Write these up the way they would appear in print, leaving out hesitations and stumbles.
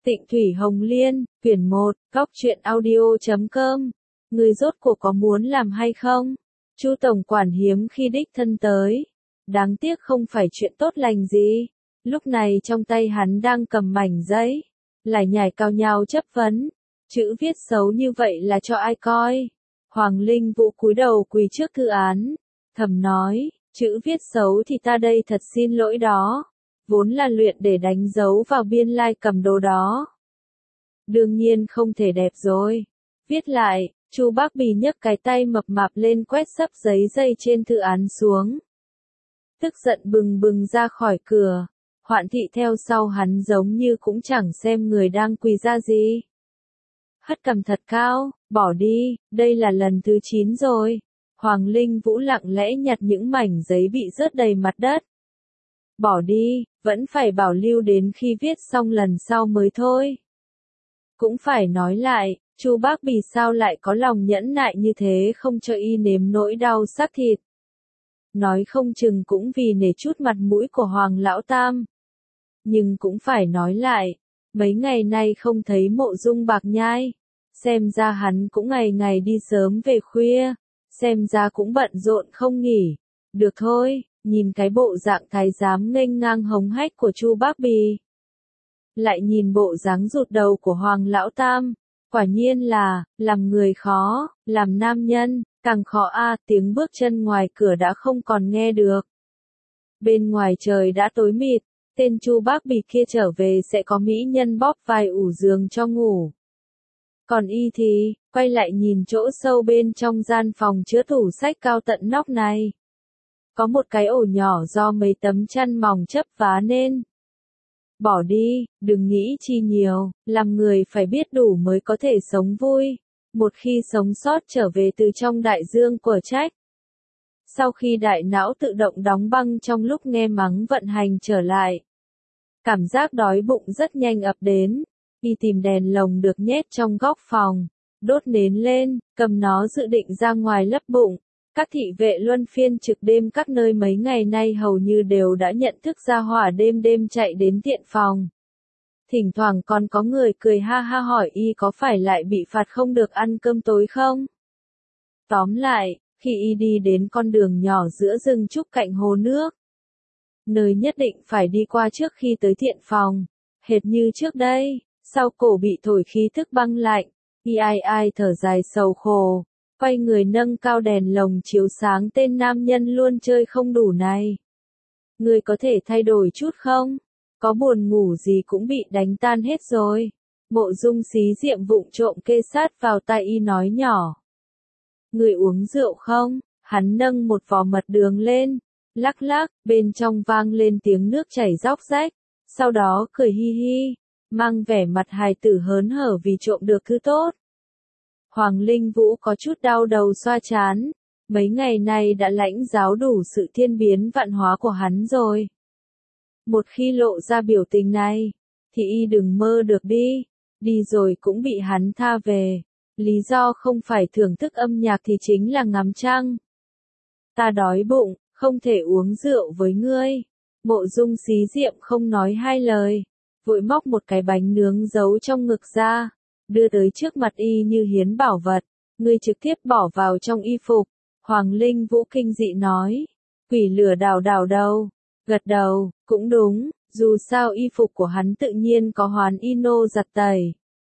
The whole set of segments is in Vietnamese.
Tịnh Thủy Hồng Liên, quyển 1, góc truyện audio.com. Người rốt cuộc có muốn làm hay không? Chu tổng quản hiếm khi đích thân tới. Đáng tiếc không phải chuyện tốt lành gì. Lúc này trong tay hắn đang cầm mảnh giấy. Lại nhảy cao nhau chất vấn. Chữ viết xấu như vậy là cho ai coi? Hoàng Linh Vũ cúi đầu quỳ trước thư án. Thầm nói, chữ viết xấu thì ta đây thật xin lỗi đó. Vốn là luyện để đánh dấu vào biên lai cầm đồ đó. Đương nhiên không thể đẹp rồi. Viết lại, Chu Bác Bì nhấc cái tay mập mạp lên quét sấp giấy dây trên thư án xuống. Tức giận bừng bừng ra khỏi cửa. Hoạn thị theo sau hắn giống như cũng chẳng xem người đang quỳ ra gì. Hất cằm thật cao, bỏ đi, đây là lần thứ 9 rồi. Hoàng Linh Vũ lặng lẽ nhặt những mảnh giấy bị rớt đầy mặt đất. Bỏ đi, vẫn phải bảo lưu đến khi viết xong lần sau mới thôi. Cũng phải nói lại, Chu Bác Bì sao lại có lòng nhẫn nại như thế không cho y nếm nỗi đau xác thịt. Nói không chừng cũng vì nể chút mặt mũi của Hoàng Lão Tam. Nhưng cũng phải nói lại, mấy ngày nay không thấy Mộ Dung Bạc Nhai. Xem ra hắn cũng ngày ngày đi sớm về khuya, xem ra cũng bận rộn không nghỉ. Được thôi. Nhìn cái bộ dạng thái giám nghênh ngang hống hách của Chu Bác Bì. Lại nhìn bộ dáng rụt đầu của Hoàng Lão Tam. Quả nhiên là, làm người khó, làm nam nhân, càng khó tiếng bước chân ngoài cửa đã không còn nghe được. Bên ngoài trời đã tối mịt, tên Chu Bác Bì kia trở về sẽ có mỹ nhân bóp vai ủ giường cho ngủ. Còn y thì, quay lại nhìn chỗ sâu bên trong gian phòng chứa tủ sách cao tận nóc này. Có một cái ổ nhỏ do mấy tấm chăn mỏng chấp vá nên. Bỏ đi, đừng nghĩ chi nhiều, làm người phải biết đủ mới có thể sống vui. Một khi sống sót trở về từ trong đại dương của trách. Sau khi đại não tự động đóng băng trong lúc nghe mắng vận hành trở lại. Cảm giác đói bụng rất nhanh ập đến. Y tìm đèn lồng được nhét trong góc phòng. Đốt nến lên, cầm nó dự định ra ngoài lấp bụng. Các thị vệ luân phiên trực đêm các nơi mấy ngày nay hầu như đều đã nhận thức ra hỏa đêm đêm chạy đến tiện phòng. Thỉnh thoảng còn có người cười ha ha hỏi y có phải lại bị phạt không được ăn cơm tối không? Tóm lại, khi y đi đến con đường nhỏ giữa rừng trúc cạnh hồ nước, nơi nhất định phải đi qua trước khi tới thiện phòng, hệt như trước đây, sau cổ bị thổi khí thức băng lạnh, y ai thở dài sầu khổ. Quay người nâng cao đèn lồng chiếu sáng tên nam nhân luôn chơi không đủ này. Người có thể thay đổi chút không? Có buồn ngủ gì cũng bị đánh tan hết rồi. Mộ Dung Xí Diệm vụng trộm kê sát vào tai y nói nhỏ. Người uống rượu không? Hắn nâng một vò mật đường lên. Lắc lắc, bên trong vang lên tiếng nước chảy róc rách. Sau đó cười hi hi, mang vẻ mặt hài tử hớn hở vì trộm được thứ tốt. Hoàng Linh Vũ có chút đau đầu xoa chán, mấy ngày nay đã lãnh giáo đủ sự thiên biến vạn hóa của hắn rồi. Một khi lộ ra biểu tình này, thì y đừng mơ được đi rồi cũng bị hắn tha về. Lý do không phải thưởng thức âm nhạc thì chính là ngắm trăng. Ta đói bụng, không thể uống rượu với ngươi. Mộ Dung Xí Diệm không nói hai lời, vội móc một cái bánh nướng giấu trong ngực ra. Đưa tới trước mặt y như hiến bảo vật, ngươi trực tiếp bỏ vào trong y phục. Hoàng Linh Vũ kinh dị nói, quỷ lửa đào đầu, gật đầu, cũng đúng, dù sao y phục của hắn tự nhiên có hoán ino giặt tẩy.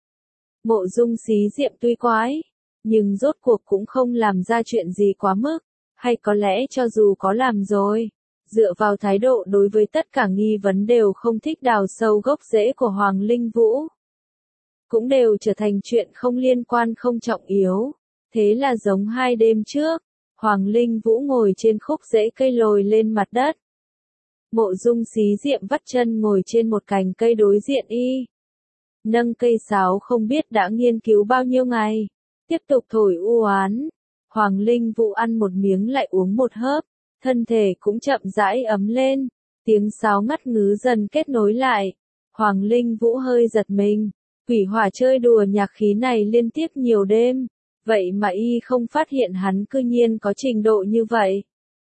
Mộ Dung Xí Diệm tuy quái, nhưng rốt cuộc cũng không làm ra chuyện gì quá mức, hay có lẽ cho dù có làm rồi, dựa vào thái độ đối với tất cả nghi vấn đều không thích đào sâu gốc rễ của Hoàng Linh Vũ. Cũng đều trở thành chuyện không liên quan không trọng yếu. Thế là giống 2 đêm trước, Hoàng Linh Vũ ngồi trên khúc rễ cây lồi lên mặt đất. Mộ Dung Xí Diệm vắt chân ngồi trên một cành cây đối diện y. Nâng cây sáo không biết đã nghiên cứu bao nhiêu ngày. Tiếp tục thổi u oán. Hoàng Linh Vũ ăn một miếng lại uống một hớp. Thân thể cũng chậm rãi ấm lên. Tiếng sáo ngắt ngứ dần kết nối lại. Hoàng Linh Vũ hơi giật mình. Quỷ hỏa chơi đùa nhạc khí này liên tiếp nhiều đêm, vậy mà y không phát hiện hắn cư nhiên có trình độ như vậy.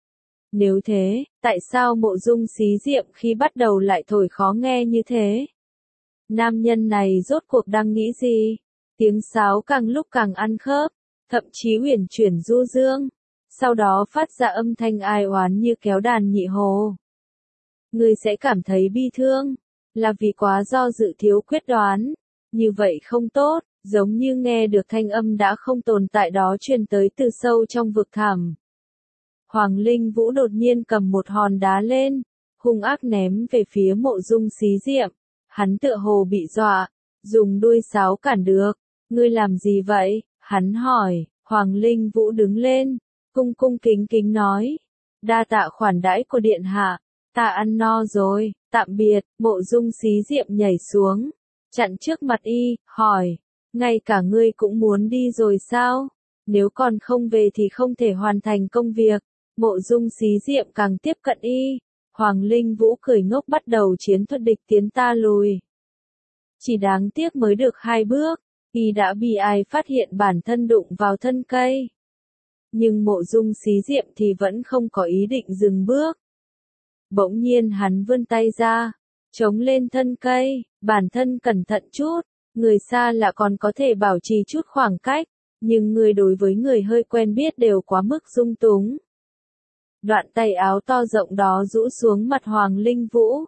Nếu thế, tại sao Mộ Dung Xí Diệm khi bắt đầu lại thổi khó nghe như thế? Nam nhân này rốt cuộc đang nghĩ gì? Tiếng sáo càng lúc càng ăn khớp, thậm chí uyển chuyển du dương, sau đó phát ra âm thanh ai oán như kéo đàn nhị hồ. Ngươi sẽ cảm thấy bi thương, là vì quá do dự thiếu quyết đoán, như vậy không tốt, giống như nghe được thanh âm đã không tồn tại đó truyền tới từ sâu trong vực thẳm. Hoàng Linh Vũ đột nhiên cầm một hòn đá lên, hung ác ném về phía Mộ Dung Xí Diệm, hắn tựa hồ bị dọa, dùng đuôi sáo cản được. Ngươi làm gì vậy? Hắn hỏi. Hoàng Linh Vũ đứng lên, cung cung kính kính nói, đa tạ khoản đãi của điện hạ, ta ăn no rồi, tạm biệt. Mộ Dung Xí Diệm nhảy xuống, chặn trước mặt y, hỏi, ngay cả ngươi cũng muốn đi rồi sao? Nếu còn không về thì không thể hoàn thành công việc. Mộ Dung Xí Diệm càng tiếp cận y, Hoàng Linh Vũ cười ngốc bắt đầu chiến thuật địch tiến ta lùi. Chỉ đáng tiếc mới được 2 bước, y đã bị ai phát hiện bản thân đụng vào thân cây. Nhưng Mộ Dung Xí Diệm thì vẫn không có ý định dừng bước. Bỗng nhiên hắn vươn tay ra, chống lên thân cây, bản thân cẩn thận chút, người xa lạ còn có thể bảo trì chút khoảng cách, nhưng người đối với người hơi quen biết đều quá mức dung túng. Đoạn tay áo to rộng đó rũ xuống mặt Hoàng Linh Vũ.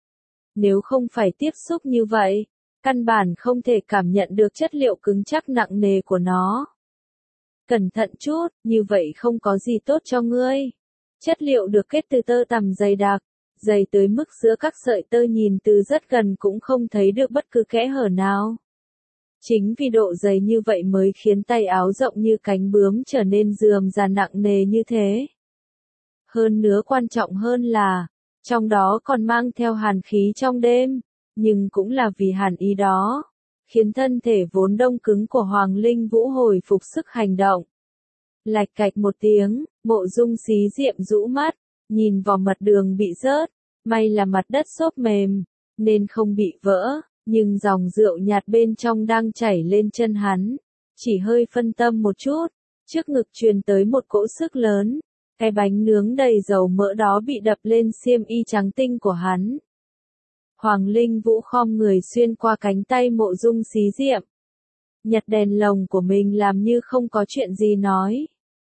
Nếu không phải tiếp xúc như vậy, căn bản không thể cảm nhận được chất liệu cứng chắc nặng nề của nó. Cẩn thận chút, như vậy không có gì tốt cho ngươi. Chất liệu được kết từ tơ tằm dày đặc, dày tới mức giữa các sợi tơ nhìn từ rất gần cũng không thấy được bất cứ kẽ hở nào. Chính vì độ dày như vậy mới khiến tay áo rộng như cánh bướm trở nên rườm rà nặng nề như thế. Hơn nữa quan trọng hơn là, trong đó còn mang theo hàn khí trong đêm, nhưng cũng là vì hàn ý đó, khiến thân thể vốn đông cứng của Hoàng Linh Vũ hồi phục sức hành động. Lạch cạch một tiếng, Mộ Dung Xí Diệm rũ mắt, nhìn vào mặt đường bị rớt, may là mặt đất xốp mềm, nên không bị vỡ, nhưng dòng rượu nhạt bên trong đang chảy lên chân hắn, chỉ hơi phân tâm một chút, trước ngực truyền tới một cỗ sức lớn. Cái bánh nướng đầy dầu mỡ đó bị đập lên xiêm y trắng tinh của hắn. Hoàng Linh Vũ khom người xuyên qua cánh tay Mộ Dung Xí Diệm. Nhặt đèn lồng của mình làm như không có chuyện gì nói.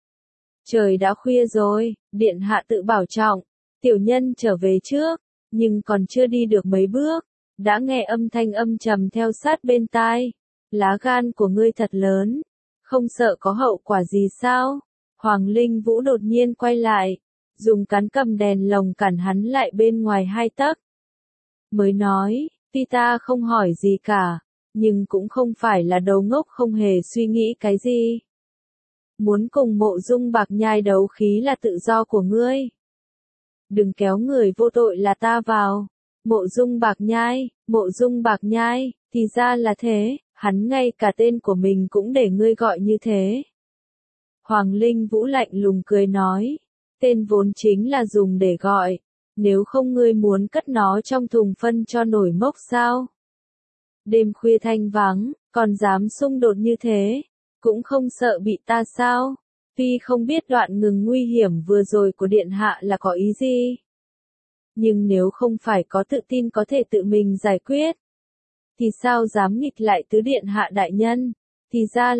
Trời đã khuya rồi, điện hạ tự bảo trọng, tiểu nhân trở về trước, nhưng còn chưa đi được mấy bước, đã nghe âm thanh âm trầm theo sát bên tai. Lá gan của ngươi thật lớn, không sợ có hậu quả gì sao? Hoàng Linh Vũ đột nhiên quay lại, dùng cán cầm đèn lồng cản hắn lại bên ngoài 2 tấc. Mới nói, tuy ta không hỏi gì cả, nhưng cũng không phải là đầu ngốc không hề suy nghĩ cái gì. Muốn cùng Mộ Dung Bạc Nhai đấu khí là tự do của ngươi. Đừng kéo người vô tội là ta vào. Mộ Dung Bạc Nhai, thì ra là thế, hắn ngay cả tên của mình cũng để ngươi gọi như thế. Hoàng Linh Vũ lạnh lùng cười nói, tên vốn chính là dùng để gọi, nếu không ngươi muốn cất nó trong thùng phân cho nổi mốc sao? Đêm khuya thanh vắng, còn dám xung đột như thế, cũng không sợ bị ta sao? Tuy không biết đoạn ngừng nguy hiểm vừa rồi của điện hạ là có ý gì, nhưng nếu không phải có tự tin có thể tự mình giải quyết, thì sao dám nghịch lại tứ điện hạ đại nhân? Thì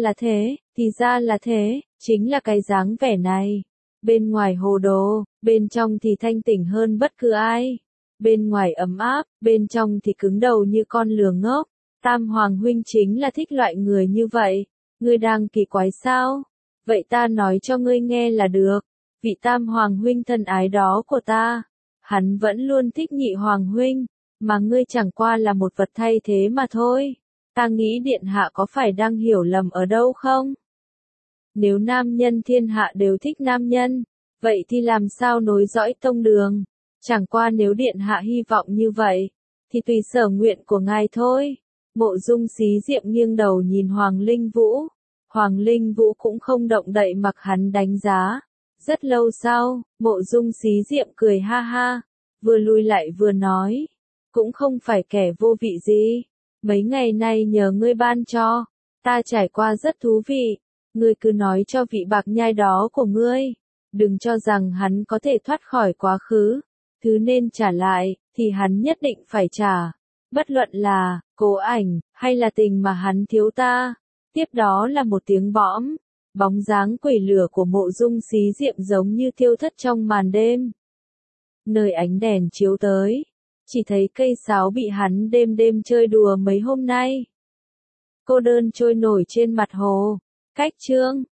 ra là thế, chính là cái dáng vẻ này. Bên ngoài hồ đồ, bên trong thì thanh tỉnh hơn bất cứ ai. Bên ngoài ấm áp, bên trong thì cứng đầu như con lừa ngốc. Tam Hoàng huynh chính là thích loại người như vậy. Ngươi đang kỳ quái sao? Vậy ta nói cho ngươi nghe là được. Vị Tam Hoàng huynh thân ái đó của ta, hắn vẫn luôn thích Nhị Hoàng huynh, mà ngươi chẳng qua là một vật thay thế mà thôi. Ta nghĩ điện hạ có phải đang hiểu lầm ở đâu không? Nếu nam nhân thiên hạ đều thích nam nhân, vậy thì làm sao nối dõi tông đường? Chẳng qua nếu điện hạ hy vọng như vậy, thì tùy sở nguyện của ngài thôi. Mộ Dung Xí Diệm nghiêng đầu nhìn Hoàng Linh Vũ. Hoàng Linh Vũ cũng không động đậy mặc hắn đánh giá. Rất lâu sau, Mộ Dung Xí Diệm cười ha ha, vừa lui lại vừa nói, cũng không phải kẻ vô vị gì. Mấy ngày nay nhờ ngươi ban cho, ta trải qua rất thú vị. Ngươi cứ nói cho vị Bạc Nhai đó của ngươi, đừng cho rằng hắn có thể thoát khỏi quá khứ, thứ nên trả lại, thì hắn nhất định phải trả. Bất luận là cố ảnh, hay là tình mà hắn thiếu ta. Tiếp đó là một tiếng bõm. Bóng dáng quỷ lửa của Mộ Dung xí diệm giống như thiêu thất trong màn đêm. Nơi ánh đèn chiếu tới, chỉ thấy cây sáo bị hắn đêm đêm chơi đùa mấy hôm nay. Cô đơn trôi nổi trên mặt hồ. Cách chương